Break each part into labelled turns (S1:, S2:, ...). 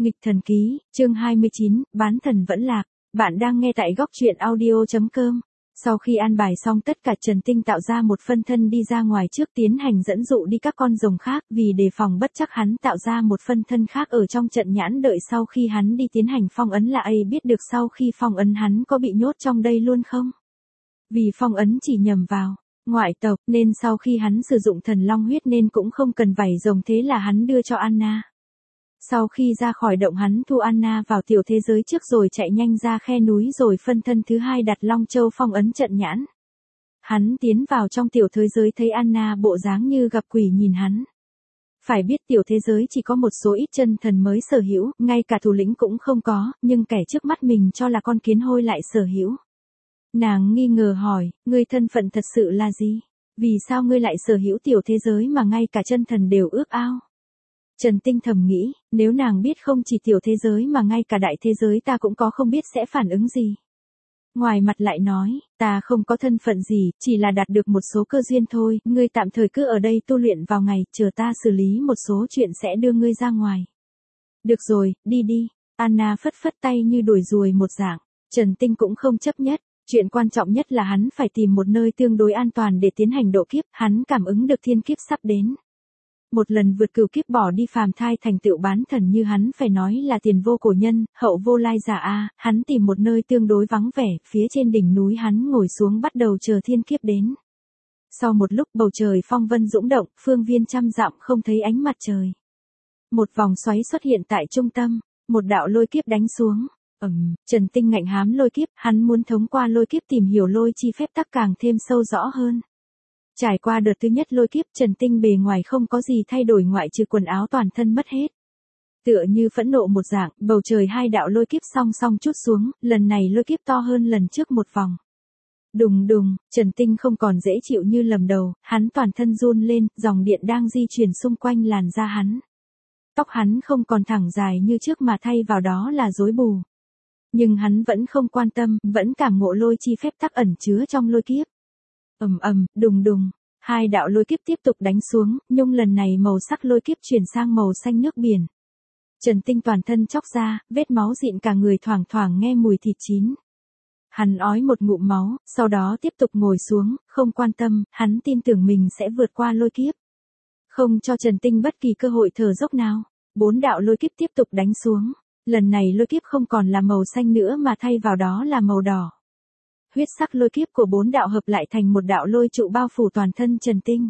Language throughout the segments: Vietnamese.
S1: Nghịch thần ký, chương 29, bán thần vẫn lạc. Bạn đang nghe tại góc truyện audio.com. Sau khi an bài xong tất cả, Trần Tinh tạo ra một phân thân đi ra ngoài trước tiến hành dẫn dụ đi các con rồng khác, vì đề phòng bất chắc hắn tạo ra một phân thân khác ở trong trận nhãn đợi sau khi hắn đi tiến hành phong ấn là ai biết được sau khi phong ấn hắn có bị nhốt trong đây luôn không. Vì phong ấn chỉ nhầm vào ngoại tộc nên sau khi hắn sử dụng thần long huyết nên cũng không cần vảy rồng, thế là hắn đưa cho Anna. Sau khi ra khỏi động hắn thu Anna vào tiểu thế giới trước rồi chạy nhanh ra khe núi rồi phân thân thứ hai đặt Long Châu phong ấn trận nhãn. Hắn tiến vào trong tiểu thế giới thấy Anna bộ dáng như gặp quỷ nhìn hắn. Phải biết tiểu thế giới chỉ có một số ít chân thần mới sở hữu, ngay cả thủ lĩnh cũng không có, nhưng kẻ trước mắt mình cho là con kiến hôi lại sở hữu. Nàng nghi ngờ hỏi, ngươi thân phận thật sự là gì? Vì sao ngươi lại sở hữu tiểu thế giới mà ngay cả chân thần đều ước ao? Trần Tinh thầm nghĩ, nếu nàng biết không chỉ tiểu thế giới mà ngay cả đại thế giới ta cũng có không biết sẽ phản ứng gì. Ngoài mặt lại nói, ta không có thân phận gì, chỉ là đạt được một số cơ duyên thôi, ngươi tạm thời cứ ở đây tu luyện vào ngày, chờ ta xử lý một số chuyện sẽ đưa ngươi ra ngoài. Được rồi, đi đi. Anna phất phất tay như đuổi ruồi một dạng. Trần Tinh cũng không chấp nhất. Chuyện quan trọng nhất là hắn phải tìm một nơi tương đối an toàn để tiến hành độ kiếp, hắn cảm ứng được thiên kiếp sắp đến. Một lần vượt cửu kiếp bỏ đi phàm thai thành tựu bán thần như hắn phải nói là tiền vô cổ nhân, hậu vô lai giả a. Hắn tìm một nơi tương đối vắng vẻ, phía trên đỉnh núi hắn ngồi xuống bắt đầu chờ thiên kiếp đến. Sau một lúc bầu trời phong vân dũng động, phương viên trăm dặm không thấy ánh mặt trời. Một vòng xoáy xuất hiện tại trung tâm, một đạo lôi kiếp đánh xuống. Trần Tinh ngạnh hám lôi kiếp, hắn muốn thông qua lôi kiếp tìm hiểu lôi chi phép tắc càng thêm sâu rõ hơn. Trải qua đợt thứ nhất lôi kiếp, Trần Tinh bề ngoài không có gì thay đổi ngoại trừ quần áo toàn thân mất hết. Tựa như phẫn nộ một dạng, bầu trời hai đạo lôi kiếp song song trút xuống, lần này lôi kiếp to hơn lần trước một vòng. Đùng đùng, Trần Tinh không còn dễ chịu như lầm đầu, hắn toàn thân run lên, dòng điện đang di chuyển xung quanh làn da hắn. Tóc hắn không còn thẳng dài như trước mà thay vào đó là rối bù. Nhưng hắn vẫn không quan tâm, vẫn cảm ngộ lôi chi phép tắc ẩn chứa trong lôi kiếp. Đùng đùng, hai đạo lôi kiếp tiếp tục đánh xuống, nhưng lần này màu sắc lôi kiếp chuyển sang màu xanh nước biển. Trần Tinh toàn thân chóc ra, vết máu dịn cả người, thoảng thoảng nghe mùi thịt chín. Hắn ói một ngụm máu, sau đó tiếp tục ngồi xuống, không quan tâm, hắn tin tưởng mình sẽ vượt qua lôi kiếp. Không cho Trần Tinh bất kỳ cơ hội thở dốc nào, 4 đạo lôi kiếp tiếp tục đánh xuống. Lần này lôi kiếp không còn là màu xanh nữa mà thay vào đó là màu đỏ. Huyết sắc lôi kiếp của 4 đạo hợp lại thành một đạo lôi trụ bao phủ toàn thân Trần Tinh.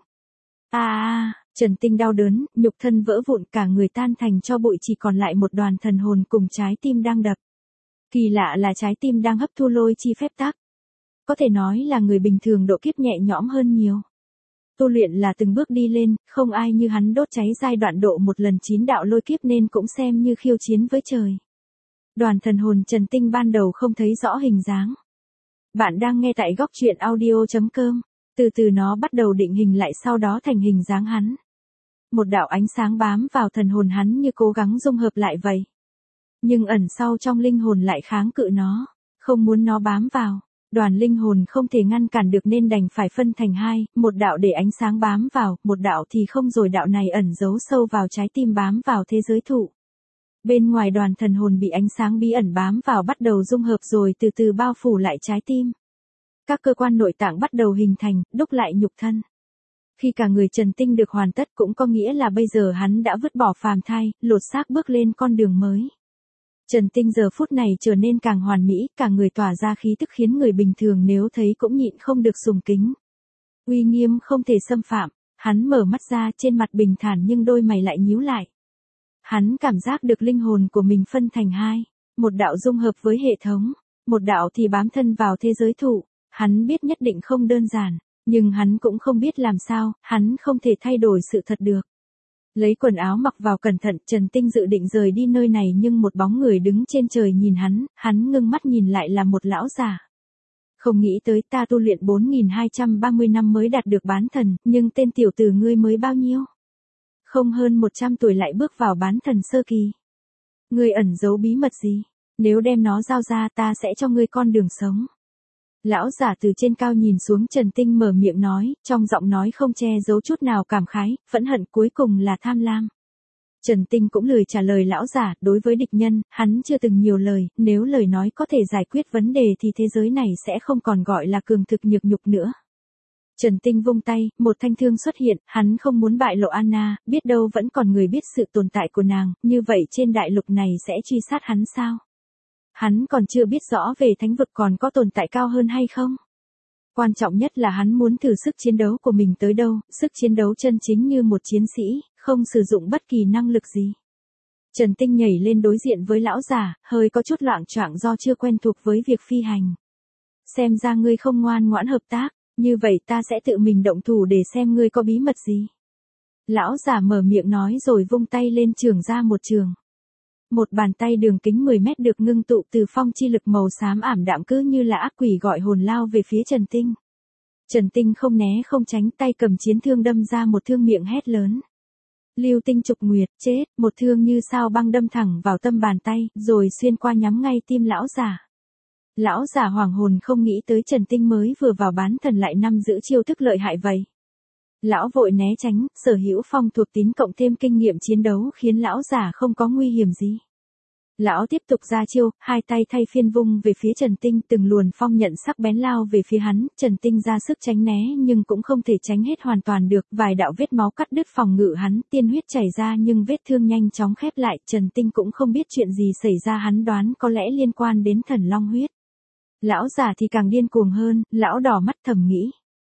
S1: Trần Tinh đau đớn, nhục thân vỡ vụn, cả người tan thành tro bụi, chỉ còn lại một đoàn thần hồn cùng trái tim đang đập. Kỳ lạ là trái tim đang hấp thu lôi chi phép tắc. Có thể nói là người bình thường độ kiếp nhẹ nhõm hơn nhiều. Tu luyện là từng bước đi lên, không ai như hắn đốt cháy giai đoạn độ một lần 9 đạo lôi kiếp nên cũng xem như khiêu chiến với trời. Đoàn thần hồn Trần Tinh ban đầu không thấy rõ hình dáng. Bạn đang nghe tại góc truyện audio.com. Từ từ nó bắt đầu định hình lại, sau đó thành hình dáng hắn. Một đạo ánh sáng bám vào thần hồn hắn như cố gắng dung hợp lại vậy. Nhưng ẩn sau trong linh hồn lại kháng cự nó, không muốn nó bám vào. Đoàn linh hồn không thể ngăn cản được nên đành phải phân thành hai, một đạo để ánh sáng bám vào, một đạo thì không, rồi đạo này ẩn giấu sâu vào trái tim bám vào thế giới thụ. Bên ngoài đoàn thần hồn bị ánh sáng bí ẩn bám vào bắt đầu dung hợp rồi từ từ bao phủ lại trái tim. Các cơ quan nội tạng bắt đầu hình thành, đúc lại nhục thân. Khi cả người Trần Tinh được hoàn tất cũng có nghĩa là bây giờ hắn đã vứt bỏ phàm thai, lột xác bước lên con đường mới. Trần Tinh giờ phút này trở nên càng hoàn mỹ, cả người tỏa ra khí tức khiến người bình thường nếu thấy cũng nhịn không được sùng kính. Uy nghiêm không thể xâm phạm, hắn mở mắt ra, trên mặt bình thản nhưng đôi mày lại nhíu lại. Hắn cảm giác được linh hồn của mình phân thành hai, một đạo dung hợp với hệ thống, một đạo thì bám thân vào thế giới thụ. Hắn biết nhất định không đơn giản, nhưng hắn cũng không biết làm sao, hắn không thể thay đổi sự thật được. Lấy quần áo mặc vào cẩn thận, Trần Tinh dự định rời đi nơi này nhưng một bóng người đứng trên trời nhìn hắn ngưng mắt nhìn lại là một lão già. Không nghĩ tới ta tu luyện 4230 năm mới đạt được bán thần, nhưng tên tiểu tử ngươi mới bao nhiêu? Không hơn 100 tuổi lại bước vào bán thần sơ kỳ. Ngươi ẩn giấu bí mật gì? Nếu đem nó giao ra ta sẽ cho ngươi con đường sống. Lão giả từ trên cao nhìn xuống Trần Tinh mở miệng nói, trong giọng nói không che giấu chút nào cảm khái, phẫn hận, cuối cùng là tham lam. Trần Tinh cũng lười trả lời lão giả, đối với địch nhân, hắn chưa từng nhiều lời, nếu lời nói có thể giải quyết vấn đề thì thế giới này sẽ không còn gọi là cường thực nhược nhục nữa. Trần Tinh vung tay, một thanh thương xuất hiện, hắn không muốn bại lộ Anna, biết đâu vẫn còn người biết sự tồn tại của nàng, như vậy trên đại lục này sẽ truy sát hắn sao? Hắn còn chưa biết rõ về thánh vực còn có tồn tại cao hơn hay không? Quan trọng nhất là hắn muốn thử sức chiến đấu của mình tới đâu, sức chiến đấu chân chính như một chiến sĩ, không sử dụng bất kỳ năng lực gì. Trần Tinh nhảy lên đối diện với lão giả, hơi có chút loạng choạng do chưa quen thuộc với việc phi hành. Xem ra ngươi không ngoan ngoãn hợp tác, như vậy ta sẽ tự mình động thủ để xem ngươi có bí mật gì. Lão giả mở miệng nói rồi vung tay lên chưởng ra một trường. Một bàn tay đường kính 10 mét được ngưng tụ từ phong chi lực màu xám ảm đạm cứ như là ác quỷ gọi hồn lao về phía Trần Tinh. Trần Tinh không né không tránh, tay cầm chiến thương đâm ra một thương, miệng hét lớn. Lưu tinh trục nguyệt, chết, một thương như sao băng đâm thẳng vào tâm bàn tay, rồi xuyên qua nhắm ngay tim lão giả. Lão giả hoàng hồn không nghĩ tới Trần Tinh mới vừa vào bán thần lại nắm giữ chiêu thức lợi hại vậy. Lão vội né tránh, sở hữu phong thuộc tính cộng thêm kinh nghiệm chiến đấu khiến lão giả không có nguy hiểm gì. Lão tiếp tục ra chiêu, hai tay thay phiên vung về phía Trần Tinh, từng luồn phong nhận sắc bén lao về phía hắn, Trần Tinh ra sức tránh né nhưng cũng không thể tránh hết hoàn toàn được, vài đạo vết máu cắt đứt phòng ngự hắn, tiên huyết chảy ra nhưng vết thương nhanh chóng khép lại, Trần Tinh cũng không biết chuyện gì xảy ra, hắn đoán có lẽ liên quan đến thần long huyết. Lão già thì càng điên cuồng hơn, lão đỏ mắt thầm nghĩ.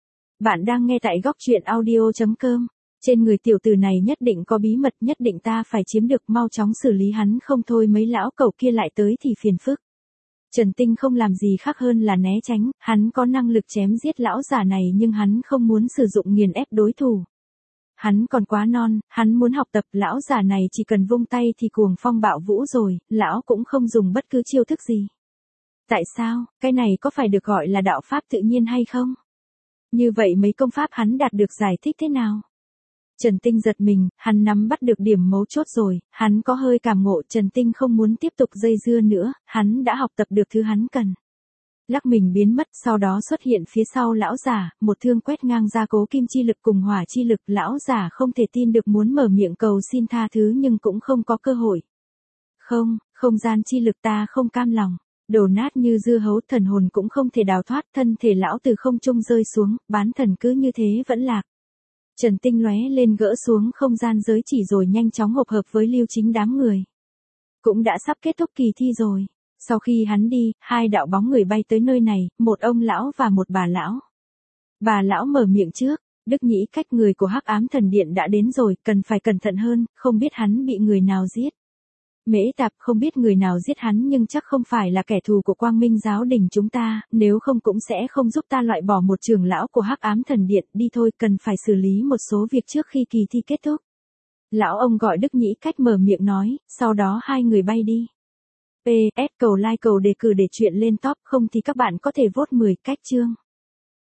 S1: Bạn đang nghe tại góc truyện audio.com. Trên người tiểu tử này nhất định có bí mật, nhất định ta phải chiếm được, mau chóng xử lý hắn không thôi mấy lão cẩu kia lại tới thì phiền phức. Trần Tinh không làm gì khác hơn là né tránh, hắn có năng lực chém giết lão già này nhưng hắn không muốn sử dụng nghiền ép đối thủ. Hắn còn quá non, hắn muốn học tập, lão già này chỉ cần vung tay thì cuồng phong bạo vũ rồi, lão cũng không dùng bất cứ chiêu thức gì. Tại sao, cái này có phải được gọi là đạo pháp tự nhiên hay không? Như vậy mấy công pháp hắn đạt được giải thích thế nào? Trần Tinh giật mình, hắn nắm bắt được điểm mấu chốt rồi, hắn có hơi cảm ngộ, Trần Tinh không muốn tiếp tục dây dưa nữa, hắn đã học tập được thứ hắn cần. Lắc mình biến mất, sau đó xuất hiện phía sau lão giả, một thương quét ngang ra cố kim chi lực cùng hỏa chi lực, lão giả không thể tin được muốn mở miệng cầu xin tha thứ nhưng cũng không có cơ hội. Không gian chi lực ta không cam lòng. Đổ nát như dưa hấu, thần hồn cũng không thể đào thoát, thân thể lão từ không trung rơi xuống, bán thần cứ như thế vẫn lạc. Trần Tinh lóe lên gỡ xuống không gian giới chỉ rồi nhanh chóng hợp với Lưu Chính đám người. Cũng đã sắp kết thúc kỳ thi rồi. Sau khi hắn đi, hai đạo bóng người bay tới nơi này, một ông lão và một bà lão. Bà lão mở miệng trước, Đức Nhĩ Cách, người của Hắc Ám Thần Điện đã đến rồi, cần phải cẩn thận hơn, không biết hắn bị người nào giết. Mễ Tạp, không biết người nào giết hắn nhưng chắc không phải là kẻ thù của Quang Minh giáo đình chúng ta, nếu không cũng sẽ không giúp ta loại bỏ một trưởng lão của Hắc Ám Thần Điện, đi thôi, cần phải xử lý một số việc trước khi kỳ thi kết thúc. Lão ông gọi Đức Nhĩ Cách mở miệng nói, sau đó hai người bay đi. PS, cầu like cầu đề cử để chuyện lên top, không thì các bạn có thể vote 10 cách chương.